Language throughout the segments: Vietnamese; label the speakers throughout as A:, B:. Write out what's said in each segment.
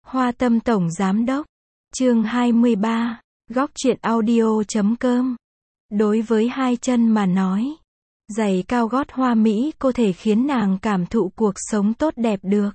A: Hoa Tâm Tổng Giám Đốc. Chương 23. Góc truyện audio.com. Đối với hai chân mà nói, giày cao gót hoa mỹ có thể khiến nàng cảm thụ cuộc sống tốt đẹp được.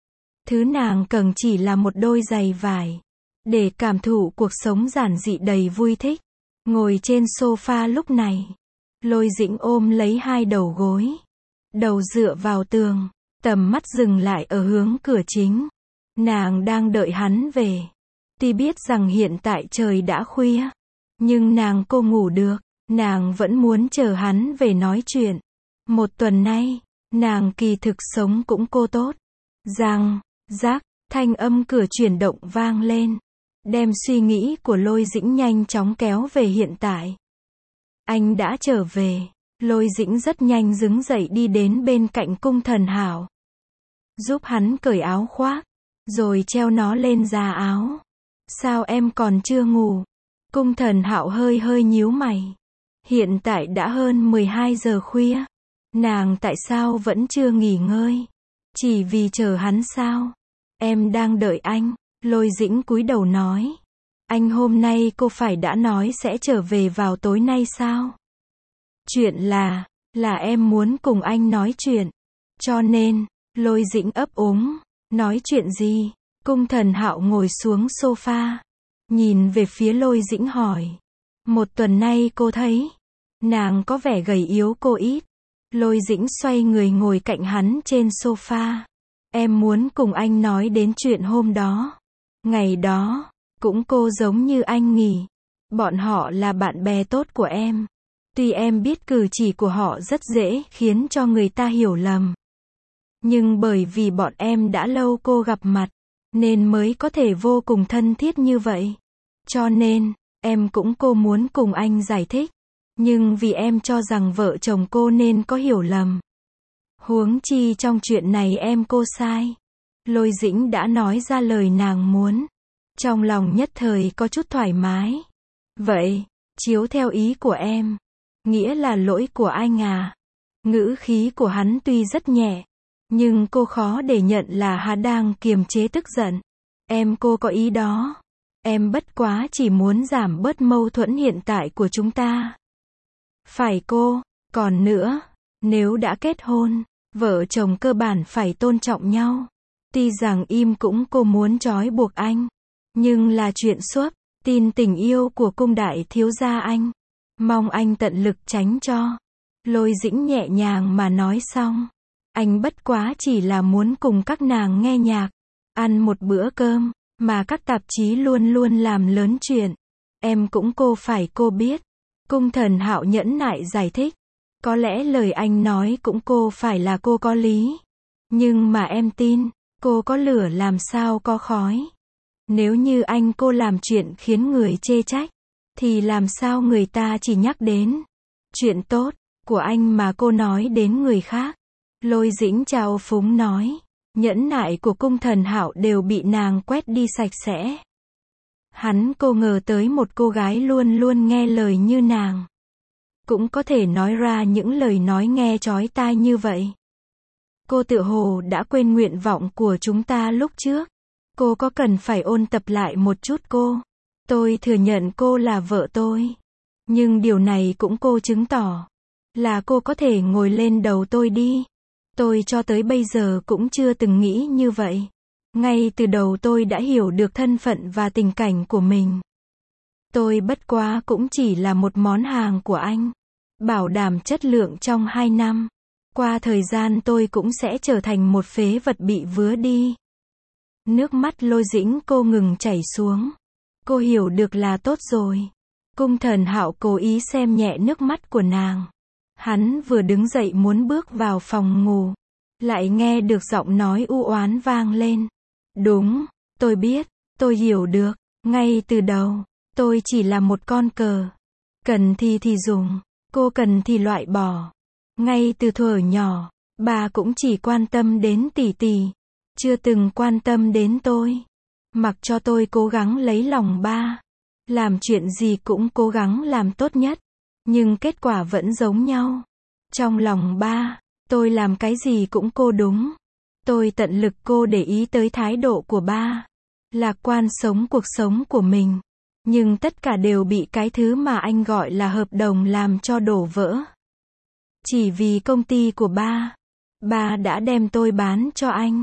A: Thứ nàng cần chỉ là một đôi giày vải, để cảm thụ cuộc sống giản dị đầy vui thích. Ngồi trên sofa lúc này, Lôi Dĩnh ôm lấy hai đầu gối, đầu dựa vào tường, tầm mắt dừng lại ở hướng cửa chính. Nàng đang đợi hắn về. Tuy biết rằng hiện tại trời đã khuya, nhưng cô ngủ được, nàng vẫn muốn chờ hắn về nói chuyện. Một tuần nay, nàng kỳ thực sống cũng cô tốt. Răng, rác, thanh âm cửa chuyển động vang lên, đem suy nghĩ của Lôi Dĩnh nhanh chóng kéo về hiện tại. Anh đã trở về. Lôi Dĩnh rất nhanh đứng dậy đi đến bên cạnh Cung Thần Hạo, giúp hắn cởi áo khoác, rồi treo nó lên giá áo. Sao em còn chưa ngủ? Cung Thần Hạo hơi nhíu mày. Hiện tại đã hơn 12 giờ khuya. Nàng tại sao vẫn chưa nghỉ ngơi? Chỉ vì chờ hắn sao? Em đang đợi anh. Lôi Dĩnh cúi đầu nói. Anh hôm nay cô phải đã nói sẽ trở về vào tối nay sao? Chuyện là em muốn cùng anh nói chuyện. Cho nên, Lôi Dĩnh ấp úng. Nói chuyện gì? Cung Thần Hạo ngồi xuống sofa, nhìn về phía Lôi Dĩnh hỏi. Một tuần nay cô thấy, nàng có vẻ gầy yếu cô ít. Lôi Dĩnh xoay người ngồi cạnh hắn trên sofa. Em muốn cùng anh nói đến chuyện hôm đó. Ngày đó, cũng cô giống như anh nghỉ. Bọn họ là bạn bè tốt của em. Tuy em biết cử chỉ của họ rất dễ khiến cho người ta hiểu lầm, nhưng bởi vì bọn em đã lâu cô gặp mặt, nên mới có thể vô cùng thân thiết như vậy. Cho nên, em cũng cô muốn cùng anh giải thích. Nhưng vì em cho rằng vợ chồng cô nên có hiểu lầm. Huống chi trong chuyện này em cô sai. Lôi Dĩnh đã nói ra lời nàng muốn. Trong lòng nhất thời có chút thoải mái. Vậy, chiếu theo ý của em, nghĩa là lỗi của anh à? Ngữ khí của hắn tuy rất nhẹ, nhưng cô khó để nhận là hắn đang kiềm chế tức giận. Em cô có ý đó. Em bất quá chỉ muốn giảm bớt mâu thuẫn hiện tại của chúng ta. Phải cô, còn nữa, nếu đã kết hôn, vợ chồng cơ bản phải tôn trọng nhau. Tuy rằng im cũng cô muốn trói buộc anh, nhưng là chuyện suốt, tin tình yêu của cung đại thiếu gia anh. Mong anh tận lực tránh cho. Lôi Dĩnh nhẹ nhàng mà nói xong. Anh bất quá chỉ là muốn cùng các nàng nghe nhạc, ăn một bữa cơm, mà các tạp chí luôn luôn làm lớn chuyện. Em cũng cô phải cô biết. Cung Thần Hạo nhẫn nại giải thích. Có lẽ lời anh nói cũng cô phải là cô có lý. Nhưng mà em tin, cô có lửa làm sao có khói. Nếu như anh cô làm chuyện khiến người chê trách, thì làm sao người ta chỉ nhắc đến chuyện tốt của anh mà cô nói đến người khác. Lôi Dĩnh trao phúng nói. Nhẫn nại của Cung Thần Hạo đều bị nàng quét đi sạch sẽ. Hắn cô ngờ tới một cô gái luôn luôn nghe lời như nàng, cũng có thể nói ra những lời nói nghe chói tai như vậy. Cô tựa hồ đã quên nguyện vọng của chúng ta lúc trước. Cô có cần phải ôn tập lại một chút cô? Tôi thừa nhận cô là vợ tôi. Nhưng điều này cũng cô chứng tỏ là cô có thể ngồi lên đầu tôi đi. Tôi cho tới bây giờ cũng chưa từng nghĩ như vậy. Ngay từ đầu tôi đã hiểu được thân phận và tình cảnh của mình. Tôi bất quá cũng chỉ là một món hàng của anh. Bảo đảm chất lượng trong 2 năm. Qua thời gian tôi cũng sẽ trở thành một phế vật bị vứa đi. Nước mắt Lôi Dĩnh cô ngừng chảy xuống. Cô hiểu được là tốt rồi. Cung Thần Hạo cố ý xem nhẹ nước mắt của nàng. Hắn vừa đứng dậy muốn bước vào phòng ngủ, lại nghe được giọng nói u oán vang lên. Đúng, tôi biết, tôi hiểu được. Ngay từ đầu, tôi chỉ là một con cờ. Cần thì dùng, cô cần thì loại bỏ. Ngay từ thuở nhỏ, bà cũng chỉ quan tâm đến tỷ tỷ, chưa từng quan tâm đến tôi. Mặc cho tôi cố gắng lấy lòng ba, làm chuyện gì cũng cố gắng làm tốt nhất, nhưng kết quả vẫn giống nhau. Trong lòng ba, tôi làm cái gì cũng cô đúng. Tôi tận lực cô để ý tới thái độ của ba. lạc quan sống cuộc sống của mình. Nhưng tất cả đều bị cái thứ mà anh gọi là hợp đồng làm cho đổ vỡ. Chỉ vì công ty của ba đã đem tôi bán cho anh.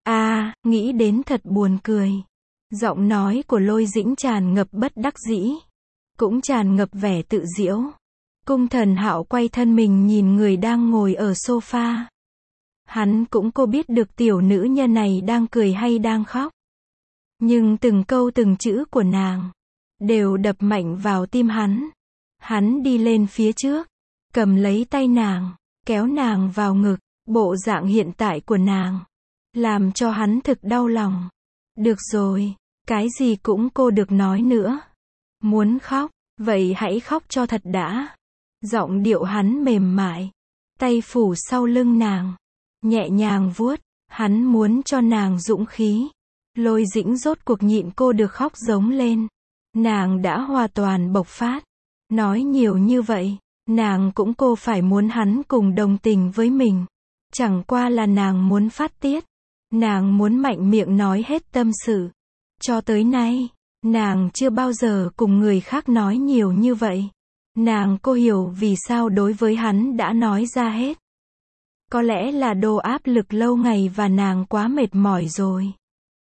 A: Nghĩ đến thật buồn cười. Giọng nói của Lôi Dĩnh tràn ngập bất đắc dĩ, cũng tràn ngập vẻ tự giễu. Cung Thần Hạo quay thân mình nhìn người đang ngồi ở sofa. Hắn cũng cô biết được tiểu nữ nhân này đang cười hay đang khóc. Nhưng từng câu từng chữ của nàng đều đập mạnh vào tim hắn. Hắn đi lên phía trước, cầm lấy tay nàng, kéo nàng vào ngực. Bộ dạng hiện tại của nàng làm cho hắn thực đau lòng. Được rồi, cái gì cũng cô được nói nữa. Muốn khóc, vậy hãy khóc cho thật đã. Giọng điệu hắn mềm mại, tay phủ sau lưng nàng, nhẹ nhàng vuốt. Hắn muốn cho nàng dũng khí. Lôi Dĩnh rốt cuộc nhịn cô được khóc giống lên. Nàng đã hoàn toàn bộc phát. Nói nhiều như vậy, nàng cũng cô phải muốn hắn cùng đồng tình với mình. Chẳng qua là nàng muốn phát tiết. Nàng muốn mạnh miệng nói hết tâm sự. Cho tới nay, nàng chưa bao giờ cùng người khác nói nhiều như vậy. Nàng cô hiểu vì sao đối với hắn đã nói ra hết. Có lẽ là đồ áp lực lâu ngày và nàng quá mệt mỏi rồi.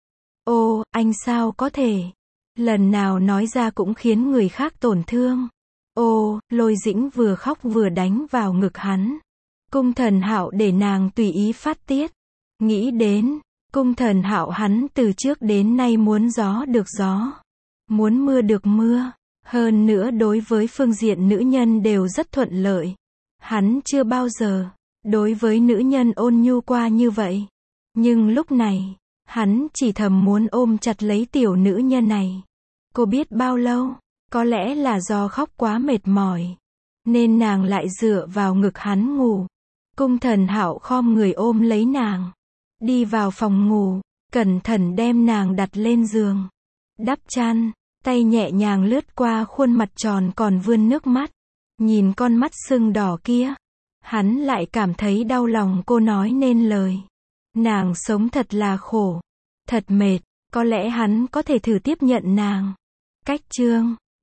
A: Ô, anh sao có thể? Lần nào nói ra cũng khiến người khác tổn thương. Ô, Lôi Dĩnh vừa khóc vừa đánh vào ngực hắn. Cung Thần Hạo để nàng tùy ý phát tiết. Nghĩ đến, Cung Thần Hạo hắn từ trước đến nay muốn gió được gió, muốn mưa được mưa. Hơn nữa đối với phương diện nữ nhân đều rất thuận lợi. Hắn chưa bao giờ đối với nữ nhân ôn nhu qua như vậy. Nhưng lúc này, hắn chỉ thầm muốn ôm chặt lấy tiểu nữ nhân này. Cô biết bao lâu, có lẽ là do khóc quá mệt mỏi, nên nàng lại dựa vào ngực hắn ngủ. Cung Thần Hạo khom người ôm lấy nàng, đi vào phòng ngủ, cẩn thận đem nàng đặt lên giường, đắp chăn, tay nhẹ nhàng lướt qua khuôn mặt tròn còn vươn nước mắt. Nhìn con mắt sưng đỏ kia, hắn lại cảm thấy đau lòng cô nói nên lời. Nàng sống thật là khổ, thật mệt, có lẽ hắn có thể thử tiếp nhận nàng. Cách chương